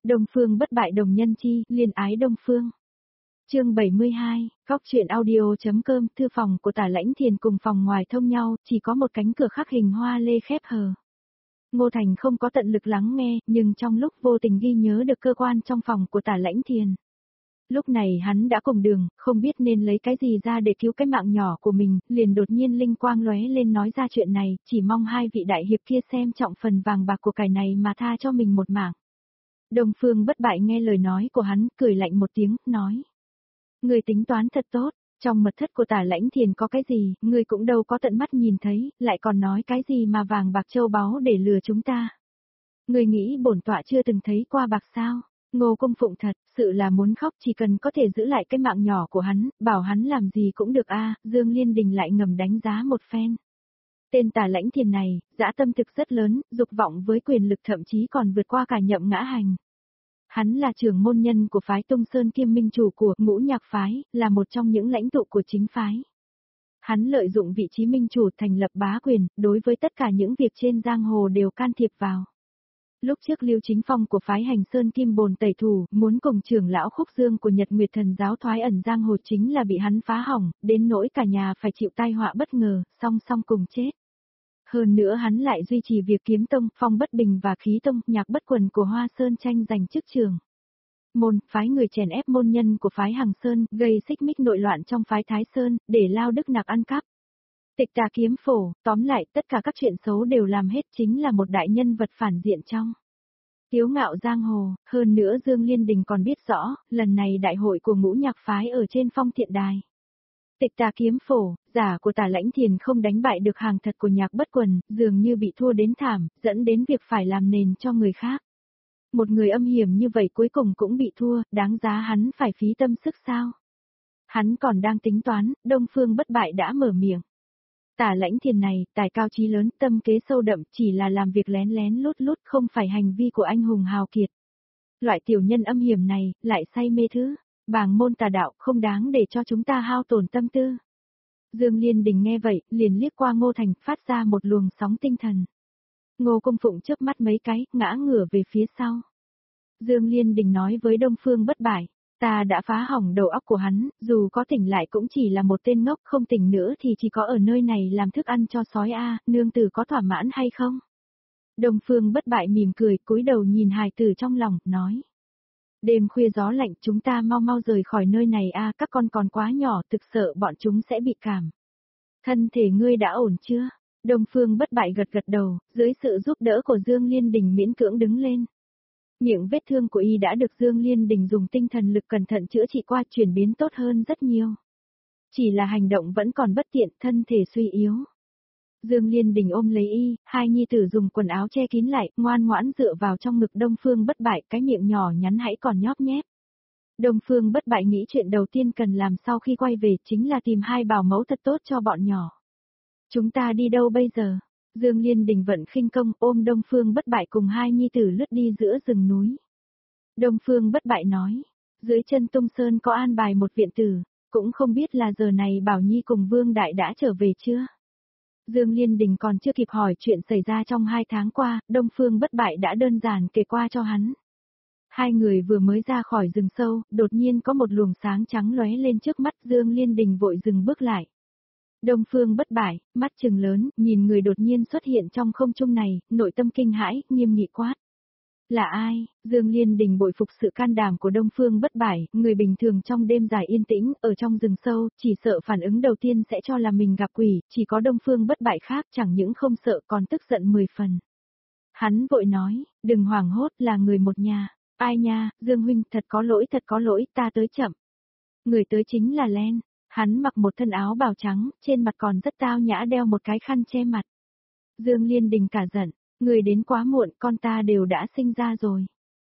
Đông Phương bất bại đồng nhân chi, liên ái Đông Phương. Chương 72, góc truyện audio.com. Thư phòng của Tả Lãnh Thiền cùng phòng ngoài thông nhau, chỉ có một cánh cửa khắc hình hoa lê khép hờ. Ngô Thành không có tận lực lắng nghe, nhưng trong lúc vô tình ghi nhớ được cơ quan trong phòng của Tả Lãnh Thiền. Lúc này hắn đã cùng đường, không biết nên lấy cái gì ra để cứu cái mạng nhỏ của mình, liền đột nhiên linh quang lóe lên nói ra chuyện này, chỉ mong hai vị đại hiệp kia xem trọng phần vàng bạc của cải này mà tha cho mình một mạng. Đông Phương bất bại nghe lời nói của hắn, cười lạnh một tiếng, nói. Người tính toán thật tốt, trong mật thất của Tả Lãnh Thiền có cái gì, người cũng đâu có tận mắt nhìn thấy, lại còn nói cái gì mà vàng bạc châu báu để lừa chúng ta. Người nghĩ bổn tọa chưa từng thấy qua bạc sao? Ngô Công Phụng thật, sự là muốn khóc, chỉ cần có thể giữ lại cái mạng nhỏ của hắn, bảo hắn làm gì cũng được a. Dương Liên Đình lại ngầm đánh giá một phen. Tên Tả Lãnh Thiền này, dã tâm thực rất lớn, dục vọng với quyền lực thậm chí còn vượt qua cả Nhậm Ngã Hành. Hắn là trưởng môn nhân của phái Tung Sơn kiêm minh chủ của Ngũ Nhạc phái, là một trong những lãnh tụ của chính phái. Hắn lợi dụng vị trí minh chủ thành lập bá quyền, đối với tất cả những việc trên giang hồ đều can thiệp vào. Lúc trước Lưu Chính Phong của phái Hành Sơn Kim Bồn tẩy thủ, muốn cùng trưởng lão Khúc Dương của Nhật Nguyệt Thần giáo thoái ẩn giang hồ chính là bị hắn phá hỏng, đến nỗi cả nhà phải chịu tai họa bất ngờ, song song cùng chết. Hơn nữa hắn lại duy trì việc Kiếm Tông, Phong Bất Bình và Khí Tông, Nhạc Bất Quần của Hoa Sơn tranh giành chức trường. Môn, phái người chèn ép môn nhân của phái Hằng Sơn, gây xích mích nội loạn trong phái Thái Sơn, để lao đức nặc ăn cắp. Tịch Tà Kiếm Phổ, tóm lại tất cả các chuyện xấu đều làm hết, chính là một đại nhân vật phản diện trong kiêu ngạo giang hồ. Hơn nữa Dương Liên Đình còn biết rõ, lần này đại hội của Ngũ Nhạc phái ở trên Phong Thiện Đài. Tịch Tà Kiếm Phổ, giả của Tả Lãnh Thiền không đánh bại được hàng thật của Nhạc Bất Quần, dường như bị thua đến thảm, dẫn đến việc phải làm nền cho người khác. Một người âm hiểm như vậy cuối cùng cũng bị thua, đáng giá hắn phải phí tâm sức sao? Hắn còn đang tính toán, Đông Phương bất bại đã mở miệng. Tả Lãnh Thiền này, tài cao trí lớn, tâm kế sâu đậm, chỉ là làm việc lén lén lút lút, không phải hành vi của anh hùng hào kiệt. Loại tiểu nhân âm hiểm này, lại say mê thứ bàng môn tà đạo, không đáng để cho chúng ta hao tổn tâm tư. Dương Liên Đình nghe vậy, liền liếc qua Ngô Thành, phát ra một luồng sóng tinh thần. Ngô Công Phụng chớp mắt mấy cái, ngã ngửa về phía sau. Dương Liên Đình nói với Đông Phương bất bại, ta đã phá hỏng đầu óc của hắn, dù có tỉnh lại cũng chỉ là một tên ngốc, không tỉnh nữa thì chỉ có ở nơi này làm thức ăn cho sói a. Nương tử có thỏa mãn hay không? Đông Phương bất bại mỉm cười, cúi đầu nhìn hài tử trong lòng, nói. Đêm khuya gió lạnh, chúng ta mau mau rời khỏi nơi này a, các con còn quá nhỏ, thực sợ bọn chúng sẽ bị cảm. Thân thể ngươi đã ổn chưa? Đông Phương bất bại gật gật đầu, dưới sự giúp đỡ của Dương Liên Đình miễn cưỡng đứng lên. Những vết thương của y đã được Dương Liên Đình dùng tinh thần lực cẩn thận chữa trị qua, chuyển biến tốt hơn rất nhiều. Chỉ là hành động vẫn còn bất tiện, thân thể suy yếu. Dương Liên Đình ôm lấy y, hai nhi tử dùng quần áo che kín lại, ngoan ngoãn dựa vào trong ngực Đông Phương bất bại, cái miệng nhỏ nhắn hãy còn nhóp nhép. Đông Phương bất bại nghĩ chuyện đầu tiên cần làm sau khi quay về chính là tìm hai bảo mẫu thật tốt cho bọn nhỏ. Chúng ta đi đâu bây giờ? Dương Liên Đình vận khinh công ôm Đông Phương bất bại cùng hai nhi tử lướt đi giữa rừng núi. Đông Phương bất bại nói, dưới chân Tung Sơn có an bài một viện tử, cũng không biết là giờ này Bảo Nhi cùng Vương Đại đã trở về chưa? Dương Liên Đình còn chưa kịp hỏi chuyện xảy ra trong 2 tháng qua, Đông Phương bất bại đã đơn giản kể qua cho hắn. Hai người vừa mới ra khỏi rừng sâu, đột nhiên có một luồng sáng trắng lóe lên trước mắt, Dương Liên Đình vội dừng bước lại. Đông Phương bất bại, mắt trừng lớn, nhìn người đột nhiên xuất hiện trong không trung này, nội tâm kinh hãi, nghiêm nghị quát. Là ai? Dương Liên Đình bội phục sự can đảm của Đông Phương bất bại, người bình thường trong đêm dài yên tĩnh, ở trong rừng sâu, chỉ sợ phản ứng đầu tiên sẽ cho là mình gặp quỷ, chỉ có Đông Phương bất bại khác chẳng những không sợ còn tức giận 10 phần. Hắn vội nói, đừng hoảng hốt, là người một nhà. Ai nha, Dương huynh, thật có lỗi, ta tới chậm. Người tới chính là Len. Hắn mặc một thân áo bào trắng, trên mặt còn rất tao nhã đeo một cái khăn che mặt. Dương Liên Đình cả giận, người đến quá muộn, con ta đều đã sinh ra rồi.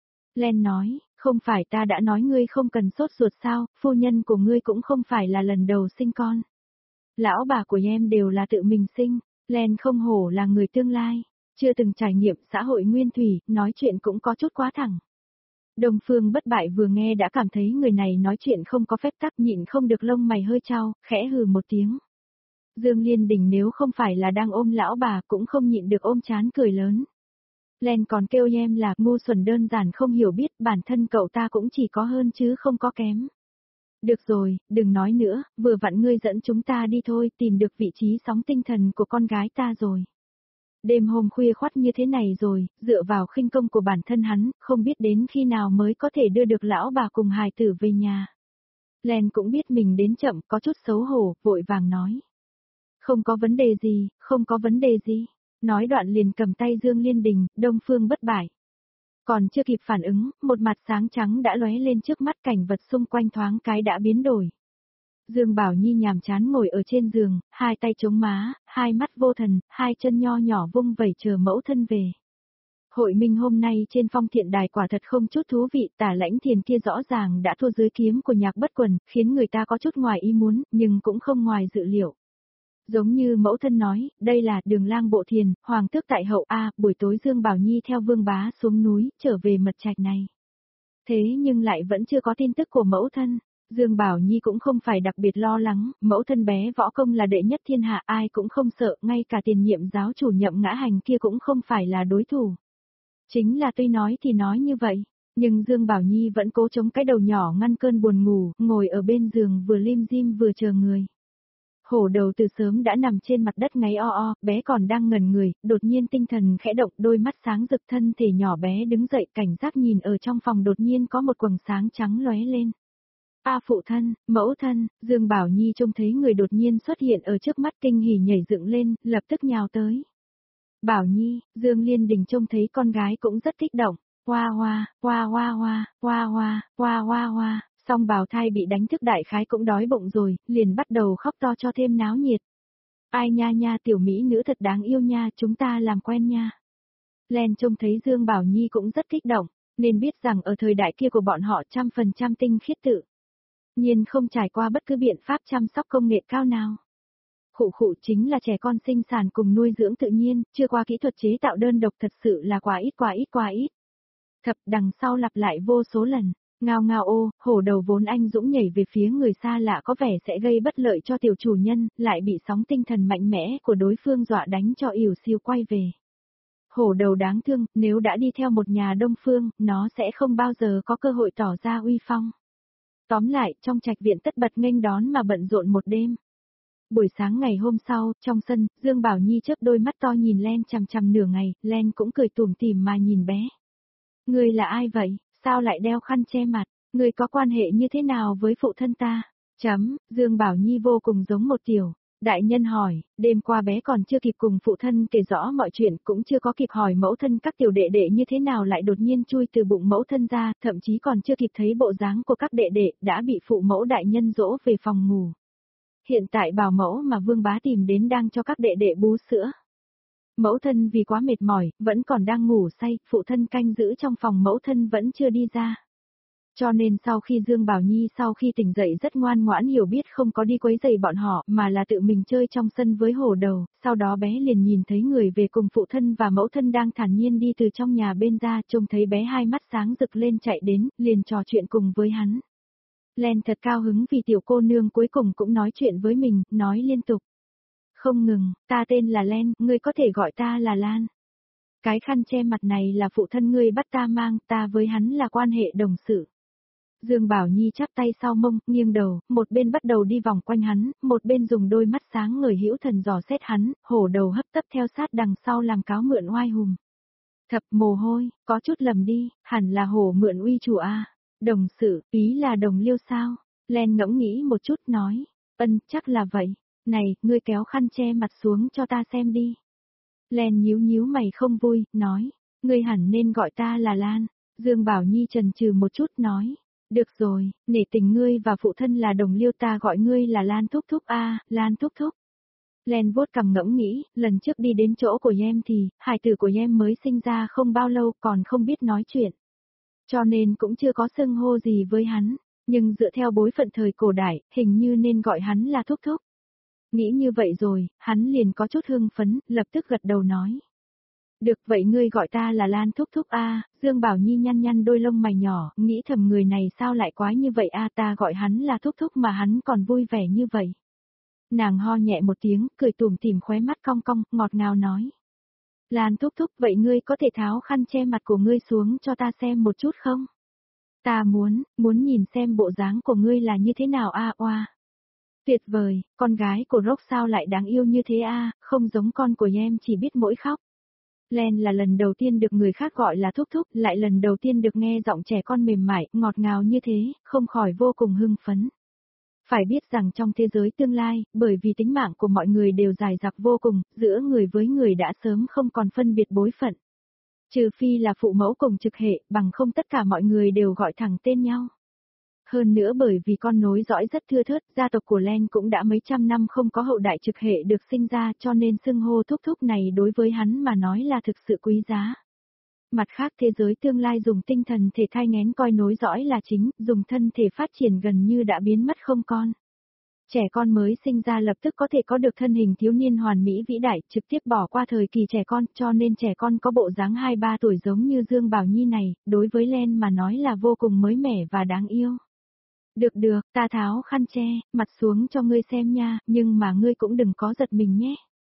Len nói, không phải ta đã nói ngươi không cần sốt ruột sao, phu nhân của ngươi cũng không phải là lần đầu sinh con. Lão bà của em đều là tự mình sinh, Len không hổ là người tương lai, chưa từng trải nghiệm xã hội nguyên thủy, nói chuyện cũng có chút quá thẳng. Đông Phương bất bại vừa nghe đã cảm thấy người này nói chuyện không có phép tắc, nhịn không được lông mày hơi chau, khẽ hừ một tiếng. Dương Liên Đình nếu không phải là đang ôm lão bà cũng không nhịn được ôm chán cười lớn. Len còn kêu em là ngu xuẩn đơn giản không hiểu biết bản thân cậu ta cũng chỉ có hơn chứ không có kém. Được rồi, đừng nói nữa, vừa vặn ngươi dẫn chúng ta đi thôi, tìm được vị trí sóng tinh thần của con gái ta rồi. Đêm hôm khuya khoắt như thế này rồi, dựa vào khinh công của bản thân hắn, không biết đến khi nào mới có thể đưa được lão bà cùng hài tử về nhà. Len cũng biết mình đến chậm, có chút xấu hổ, vội vàng nói. Không có vấn đề gì, không có vấn đề gì. Nói đoạn liền cầm tay Dương Liên Đình, Đông Phương bất bại. Còn chưa kịp phản ứng, một mặt sáng trắng đã lóe lên trước mắt, cảnh vật xung quanh thoáng cái đã biến đổi. Dương Bảo Nhi nhàm chán ngồi ở trên giường, hai tay chống má, hai mắt vô thần, hai chân nho nhỏ vung vẩy chờ mẫu thân về. Hội minh hôm nay trên Phong Thiện Đài quả thật không chút thú vị, Tả Lãnh Thiền kia rõ ràng đã thua dưới kiếm của Nhạc Bất Quần, khiến người ta có chút ngoài ý muốn, nhưng cũng không ngoài dự liệu. Giống như mẫu thân nói, đây là Đường Lang Bộ Thiền, Hoàng tước tại hậu A, buổi tối Dương Bảo Nhi theo Vương Bá xuống núi, trở về mật trạch này. Thế nhưng lại vẫn chưa có tin tức của mẫu thân. Dương Bảo Nhi cũng không phải đặc biệt lo lắng, mẫu thân bé võ công là đệ nhất thiên hạ, ai cũng không sợ, ngay cả tiền nhiệm giáo chủ Nhậm Ngã Hành kia cũng không phải là đối thủ. Chính là tuy nói thì nói như vậy, nhưng Dương Bảo Nhi vẫn cố chống cái đầu nhỏ ngăn cơn buồn ngủ, ngồi ở bên giường vừa lim dim vừa chờ người. Hổ đầu từ sớm đã nằm trên mặt đất ngáy o o, bé còn đang ngẩn người, đột nhiên tinh thần khẽ động, đôi mắt sáng rực, thân thể nhỏ bé đứng dậy, cảnh giác nhìn ở trong phòng, đột nhiên có một quầng sáng trắng lóe lên. A phụ thân, mẫu thân, Dương Bảo Nhi trông thấy người đột nhiên xuất hiện ở trước mắt, kinh hỉ nhảy dựng lên, lập tức nhào tới. Bảo Nhi, Dương Liên Đình trông thấy con gái cũng rất kích động. Hoa hoa, hoa hoa hoa, hoa hoa, hoa hoa hoa, song bào thai bị đánh thức đại khái cũng đói bụng rồi, liền bắt đầu khóc to cho thêm náo nhiệt. Ai nha nha, tiểu mỹ nữ thật đáng yêu nha, chúng ta làm quen nha. Len trông thấy Dương Bảo Nhi cũng rất kích động, nên biết rằng ở thời đại kia của bọn họ 100% tinh khiết tự nhiên không trải qua bất cứ biện pháp chăm sóc công nghệ cao nào. Khụ khụ, chính là trẻ con sinh sản cùng nuôi dưỡng tự nhiên, chưa qua kỹ thuật chế tạo đơn độc, thật sự là quá ít. Thập đằng sau lặp lại vô số lần, ngao ngao ô, hổ đầu vốn anh dũng nhảy về phía người xa lạ có vẻ sẽ gây bất lợi cho tiểu chủ nhân, lại bị sóng tinh thần mạnh mẽ của đối phương dọa đánh cho ỉu xìu quay về. Hổ đầu đáng thương, nếu đã đi theo một nhà Đông Phương, nó sẽ không bao giờ có cơ hội tỏ ra uy phong. Tóm lại, trong trạch viện tất bật nghênh đón mà bận rộn một đêm. Buổi sáng ngày hôm sau, trong sân, Dương Bảo Nhi chớp đôi mắt to nhìn Len chằm chằm nửa ngày, Len cũng cười tủm tỉm mà nhìn bé. Ngươi là ai vậy, sao lại đeo khăn che mặt, ngươi có quan hệ như thế nào với phụ thân ta? Dương Bảo Nhi vô cùng giống một tiểu đại nhân hỏi, đêm qua bé còn chưa kịp cùng phụ thân kể rõ mọi chuyện, cũng chưa có kịp hỏi mẫu thân các tiểu đệ đệ như thế nào lại đột nhiên chui từ bụng mẫu thân ra, thậm chí còn chưa kịp thấy bộ dáng của các đệ đệ, đã bị phụ mẫu đại nhân dỗ về phòng ngủ. Hiện tại bảo mẫu mà Vương Bá tìm đến đang cho các đệ đệ bú sữa. Mẫu thân vì quá mệt mỏi, vẫn còn đang ngủ say, phụ thân canh giữ trong phòng, mẫu thân vẫn chưa đi ra. Cho nên sau khi Dương Bảo Nhi sau khi tỉnh dậy rất ngoan ngoãn hiểu biết không có đi quấy rầy bọn họ mà là tự mình chơi trong sân với hổ đầu, sau đó bé liền nhìn thấy người về cùng phụ thân và mẫu thân đang thản nhiên đi từ trong nhà bên ra, trông thấy bé hai mắt sáng rực lên chạy đến, liền trò chuyện cùng với hắn. Len thật cao hứng vì tiểu cô nương cuối cùng cũng nói chuyện với mình, nói liên tục. Không ngừng, ta tên là Len, ngươi có thể gọi ta là Lan. Cái khăn che mặt này là phụ thân ngươi bắt ta mang, ta với hắn là quan hệ đồng sự. Dương Bảo Nhi chắp tay sau mông, nghiêng đầu, một bên bắt đầu đi vòng quanh hắn, một bên dùng đôi mắt sáng ngời hữu thần dò xét hắn, hổ đầu hấp tấp theo sát đằng sau làm cáo mượn oai hùng. Thập mồ hôi, có chút lầm đi, hẳn là hổ mượn uy chủ a. Đồng sự, ý là đồng liêu sao? Len ngẫm nghĩ một chút nói, chắc là vậy. Này, ngươi kéo khăn che mặt xuống cho ta xem đi. Len nhíu mày không vui, nói, ngươi hẳn nên gọi ta là Lan. Dương Bảo Nhi chần chừ một chút nói, được rồi, nể tình ngươi và phụ thân là đồng liêu, ta gọi ngươi là Lan thúc thúc a, Lan thúc thúc. Len vuốt cằm ngẫm nghĩ, lần trước đi đến chỗ của em thì, hài tử của em mới sinh ra không bao lâu còn không biết nói chuyện. Cho nên cũng chưa có xưng hô gì với hắn, nhưng dựa theo bối phận thời cổ đại, hình như nên gọi hắn là thúc thúc. Nghĩ như vậy rồi, hắn liền có chút hưng phấn, lập tức gật đầu nói. Được, vậy ngươi gọi ta là Lan thúc thúc a. Dương Bảo Nhi nhăn nhăn đôi lông mày nhỏ, nghĩ thầm người này sao lại quái như vậy a, ta gọi hắn là thúc thúc mà hắn còn vui vẻ như vậy. Nàng ho nhẹ một tiếng, cười tủm tỉm khóe mắt cong cong, ngọt ngào nói. Lan thúc thúc, vậy ngươi có thể tháo khăn che mặt của ngươi xuống cho ta xem một chút không? Ta muốn nhìn xem bộ dáng của ngươi là như thế nào a oa. Tuyệt vời, con gái của Rock sao lại đáng yêu như thế a, không giống con của em chỉ biết mỗi khóc. Len là lần đầu tiên được người khác gọi là thúc thúc, lại lần đầu tiên được nghe giọng trẻ con mềm mại, ngọt ngào như thế, không khỏi vô cùng hưng phấn. Phải biết rằng trong thế giới tương lai, bởi vì tính mạng của mọi người đều dài dặc vô cùng, giữa người với người đã sớm không còn phân biệt bối phận. Trừ phi là phụ mẫu cùng trực hệ, bằng không tất cả mọi người đều gọi thẳng tên nhau. Hơn nữa bởi vì con nối dõi rất thưa thớt, gia tộc của Len cũng đã mấy trăm năm không có hậu đại trực hệ được sinh ra cho nên xưng hô thúc thúc này đối với hắn mà nói là thực sự quý giá. Mặt khác thế giới tương lai dùng tinh thần thể thai nghén coi nối dõi là chính, dùng thân thể phát triển gần như đã biến mất không con. Trẻ con mới sinh ra lập tức có thể có được thân hình thiếu niên hoàn mỹ vĩ đại, trực tiếp bỏ qua thời kỳ trẻ con, cho nên trẻ con có bộ dáng 2-3 tuổi giống như Dương Bảo Nhi này, đối với Len mà nói là vô cùng mới mẻ và đáng yêu. Được, ta tháo khăn che, mặt xuống cho ngươi xem nha, nhưng mà ngươi cũng đừng có giật mình nhé.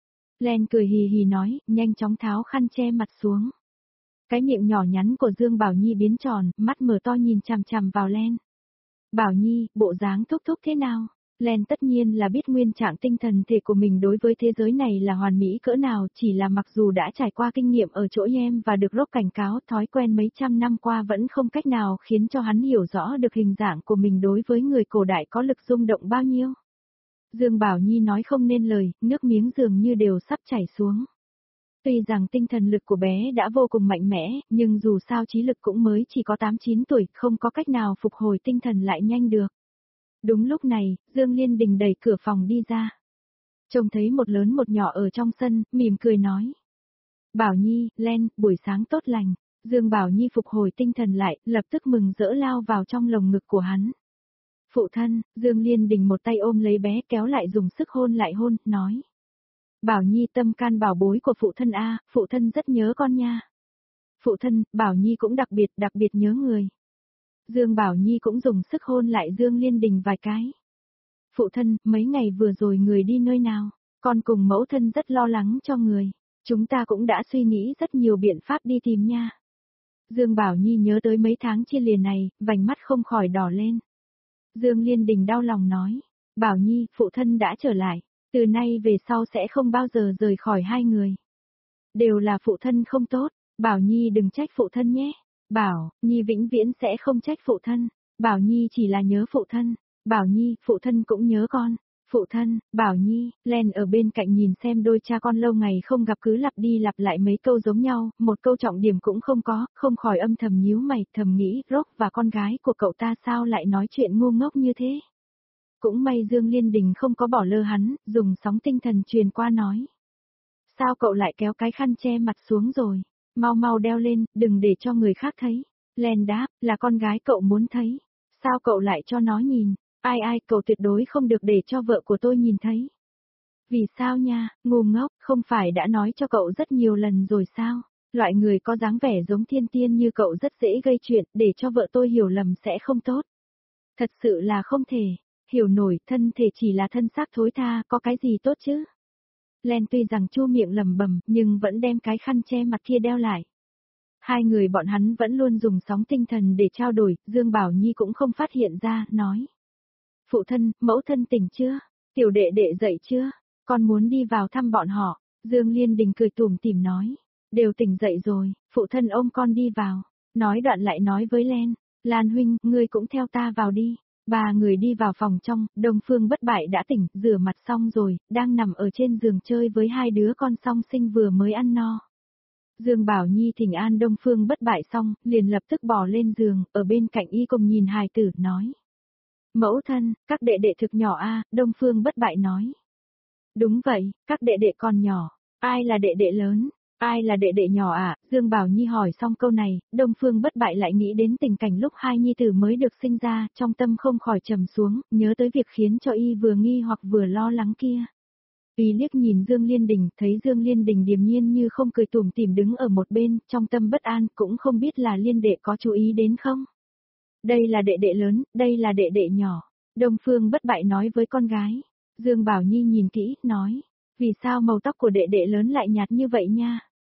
Len cười hì hì nói, nhanh chóng tháo khăn che mặt xuống. Cái miệng nhỏ nhắn của Dương Bảo Nhi biến tròn, mắt mở to nhìn chằm chằm vào Len. Bảo Nhi, bộ dáng thúc thúc thế nào? Len tất nhiên là biết nguyên trạng tinh thần thể của mình đối với thế giới này là hoàn mỹ cỡ nào, chỉ là mặc dù đã trải qua kinh nghiệm ở chỗ em và được Rock cảnh cáo, thói quen mấy trăm năm qua vẫn không cách nào khiến cho hắn hiểu rõ được hình dạng của mình đối với người cổ đại có lực rung động bao nhiêu. Dương Bảo Nhi nói không nên lời, nước miếng dường như đều sắp chảy xuống. Tuy rằng tinh thần lực của bé đã vô cùng mạnh mẽ, nhưng dù sao trí lực cũng mới chỉ có 8-9 tuổi, không có cách nào phục hồi tinh thần lại nhanh được. Đúng lúc này, Dương Liên Đình đẩy cửa phòng đi ra. Trông thấy một lớn một nhỏ ở trong sân, mỉm cười nói. Bảo Nhi, Len, buổi sáng tốt lành. Dương Bảo Nhi phục hồi tinh thần lại, lập tức mừng rỡ lao vào trong lồng ngực của hắn. Phụ thân, Dương Liên Đình một tay ôm lấy bé kéo lại dùng sức hôn lại hôn, nói. Bảo Nhi tâm can bảo bối của phụ thân a, phụ thân rất nhớ con nha. Phụ thân, Bảo Nhi cũng đặc biệt nhớ người. Dương Bảo Nhi cũng dùng sức hôn lại Dương Liên Đình vài cái. Phụ thân, mấy ngày vừa rồi người đi nơi nào? Con cùng mẫu thân rất lo lắng cho người. Chúng ta cũng đã suy nghĩ rất nhiều biện pháp đi tìm nha. Dương Bảo Nhi nhớ tới mấy tháng chia lìa này, vành mắt không khỏi đỏ lên. Dương Liên Đình đau lòng nói. Bảo Nhi, phụ thân đã trở lại. Từ nay về sau sẽ không bao giờ rời khỏi hai người. Đều là phụ thân không tốt. Bảo Nhi đừng trách phụ thân nhé. Bảo, Nhi vĩnh viễn sẽ không trách phụ thân. Bảo Nhi chỉ là nhớ phụ thân. Bảo Nhi, phụ thân cũng nhớ con. Phụ thân, Bảo Nhi, Len ở bên cạnh nhìn xem đôi cha con lâu ngày không gặp cứ lặp đi lặp lại mấy câu giống nhau, một câu trọng điểm cũng không có, không khỏi âm thầm nhíu mày, thầm nghĩ, Rock và con gái của cậu ta sao lại nói chuyện ngu ngốc như thế. Cũng may Dương Liên Đình không có bỏ lơ hắn, dùng sóng tinh thần truyền qua nói. Sao cậu lại kéo cái khăn che mặt xuống rồi? Mau mau đeo lên, đừng để cho người khác thấy. Len đáp, là con gái cậu muốn thấy. Sao cậu lại cho nó nhìn? Ai, cậu tuyệt đối không được để cho vợ của tôi nhìn thấy. Vì sao nha, ngu ngốc, không phải đã nói cho cậu rất nhiều lần rồi sao? Loại người có dáng vẻ giống thiên tiên như cậu rất dễ gây chuyện, để cho vợ tôi hiểu lầm sẽ không tốt. Thật sự là không thể, hiểu nổi, thân thể chỉ là thân xác thối tha, có cái gì tốt chứ? Len tuy rằng chu miệng lẩm bẩm, nhưng vẫn đem cái khăn che mặt kia đeo lại. Hai người bọn hắn vẫn luôn dùng sóng tinh thần để trao đổi, Dương Bảo Nhi cũng không phát hiện ra, nói. Phụ thân, mẫu thân tỉnh chưa? Tiểu đệ đệ dậy chưa? Con muốn đi vào thăm bọn họ. Dương Liên Đình cười tủm tỉm nói. Đều tỉnh dậy rồi, phụ thân ôm con đi vào. Nói đoạn lại nói với Len. Lan huynh, ngươi cũng theo ta vào đi. Ba người đi vào phòng trong, Đông Phương Bất Bại đã tỉnh, rửa mặt xong rồi, đang nằm ở trên giường chơi với hai đứa con song sinh vừa mới ăn no. Dương Bảo Nhi thỉnh an Đông Phương Bất Bại xong, liền lập tức bò lên giường, ở bên cạnh y cùng nhìn hài tử, nói. Mẫu thân, các đệ đệ thực nhỏ a, Đông Phương Bất Bại nói. Đúng vậy, các đệ đệ còn nhỏ, ai là đệ đệ lớn? Ai là đệ đệ nhỏ à? Dương Bảo Nhi hỏi xong câu này, Đông Phương Bất Bại lại nghĩ đến tình cảnh lúc hai nhi tử mới được sinh ra, trong tâm không khỏi trầm xuống, nhớ tới việc khiến cho y vừa nghi hoặc vừa lo lắng kia. Y liếc nhìn Dương Liên Đình, thấy Dương Liên Đình điềm nhiên như không cười tủm tỉm đứng ở một bên, trong tâm bất an, cũng không biết là Liên đệ có chú ý đến không? Đây là đệ đệ lớn, đây là đệ đệ nhỏ. Đông Phương Bất Bại nói với con gái. Dương Bảo Nhi nhìn kỹ, nói. Vì sao màu tóc của đệ đệ lớn lại nhạt như vậy nha?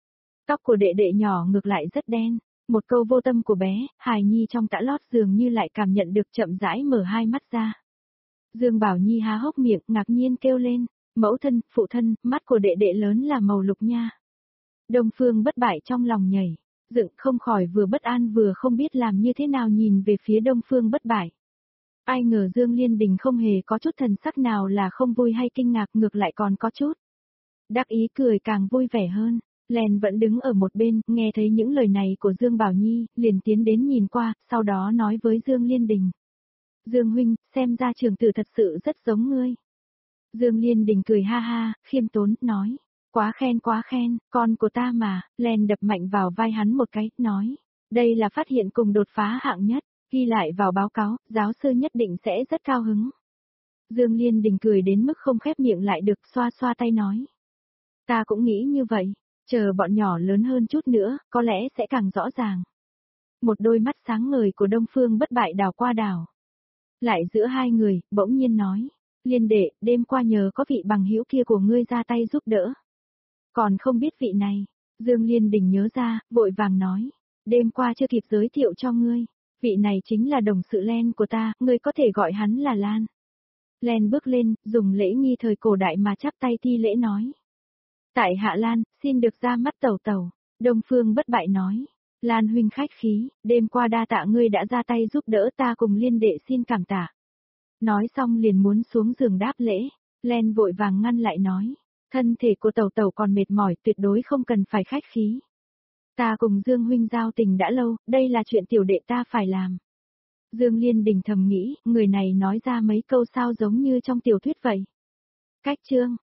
Tóc của đệ đệ nhỏ ngược lại rất đen. Một câu vô tâm của bé, hài nhi trong tã lót dường như lại cảm nhận được, chậm rãi mở hai mắt ra. Dương Bảo Nhi há hốc miệng, ngạc nhiên kêu lên, mẫu thân, phụ thân, mắt của đệ đệ lớn là màu lục nha. Đông Phương Bất Bại trong lòng nhảy, dựng không khỏi vừa bất an vừa không biết làm như thế nào nhìn về phía Đông Phương Bất Bại. Ai ngờ Dương Liên Đình không hề có chút thần sắc nào là không vui hay kinh ngạc, ngược lại còn có chút đắc ý, cười càng vui vẻ hơn. Len vẫn đứng ở một bên, nghe thấy những lời này của Dương Bảo Nhi, liền tiến đến nhìn qua, sau đó nói với Dương Liên Đình. Dương huynh, xem ra trưởng tử thật sự rất giống ngươi. Dương Liên Đình cười ha ha, khiêm tốn, nói. Quá khen, con của ta mà. Len đập mạnh vào vai hắn một cái, nói. Đây là phát hiện cùng đột phá hạng nhất, ghi lại vào báo cáo, giáo sư nhất định sẽ rất cao hứng. Dương Liên Đình cười đến mức không khép miệng lại được, xoa xoa tay nói. Ta cũng nghĩ như vậy, chờ bọn nhỏ lớn hơn chút nữa, có lẽ sẽ càng rõ ràng. Một đôi mắt sáng ngời của Đông Phương Bất Bại đảo qua đảo. Lại giữa hai người, bỗng nhiên nói. Liên đệ, đêm qua nhờ có vị bằng hữu kia của ngươi ra tay giúp đỡ. Còn không biết vị này. Dương Liên Đình nhớ ra, vội vàng nói. Đêm qua chưa kịp giới thiệu cho ngươi. Vị này chính là đồng sự Len của ta, ngươi có thể gọi hắn là Lan. Len bước lên, dùng lễ nghi thời cổ đại mà chắp tay thi lễ nói. Tại hạ Lan, xin được ra mắt tẩu tẩu. Đông Phương Bất Bại nói. Lan huynh khách khí, đêm qua đa tạ ngươi đã ra tay giúp đỡ, ta cùng Liên đệ xin cảm tạ. Nói xong liền muốn xuống giường đáp lễ. Len vội vàng ngăn lại nói. Thân thể của tẩu tẩu còn mệt mỏi, tuyệt đối không cần phải khách khí. Ta cùng Dương huynh giao tình đã lâu, đây là chuyện tiểu đệ ta phải làm. Dương Liên Đình thầm nghĩ, người này nói ra mấy câu sao giống như trong tiểu thuyết vậy. Cách chương